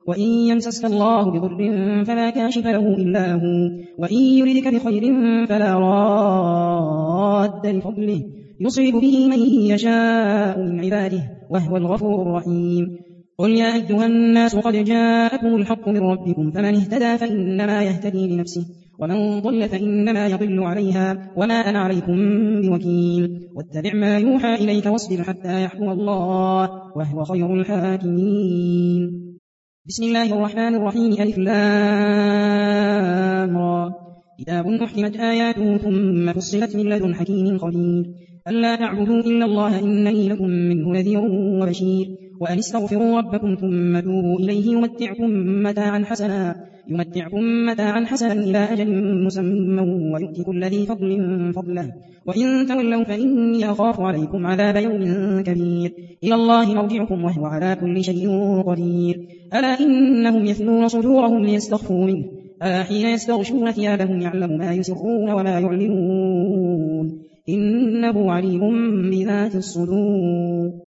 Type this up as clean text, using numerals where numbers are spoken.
وإن يمسسك الله بضر فلا كاشف له إلا هو، وإن يردك بخير فلا راد لفضله، يصيب به من يشاء من عباده وهو الغفور الرحيم. قل يا أيها الناس قد جاءكم الحق من ربكم، فمن اهتدى فإنما يهتدي لنفسه، ومن ضل فإنما يضل عليها، وما أنا عليكم بوكيل. واتبع ما يوحى إليك واصبر حتى يحكم الله وهو خير الحاكمين. بسم الله الرحمن الرحيم. ألف لام را. كتاب أحكمت آياته ثم فصلت من لدن حكيم خبير. ألا تعبدوا إلا الله إنني لكم منه نذير وبشير. وأن استغفروا ربكم ثم توبوا إليه يمتعكم متاعا حسنا إلى أجل مسمى ويؤتي كل ذي فضل فضله، وإن تولوا فإني أخاف عليكم عذاب يوم كبير. إلى الله مرجعكم وهو على كل شيء قدير. ألا إنهم يثنون صدورهم ليستخفوا منه، ألا حين يستغشون ثيابهم يعلم ما يسرون وما يعلنون، إنه عليم بذات الصدور.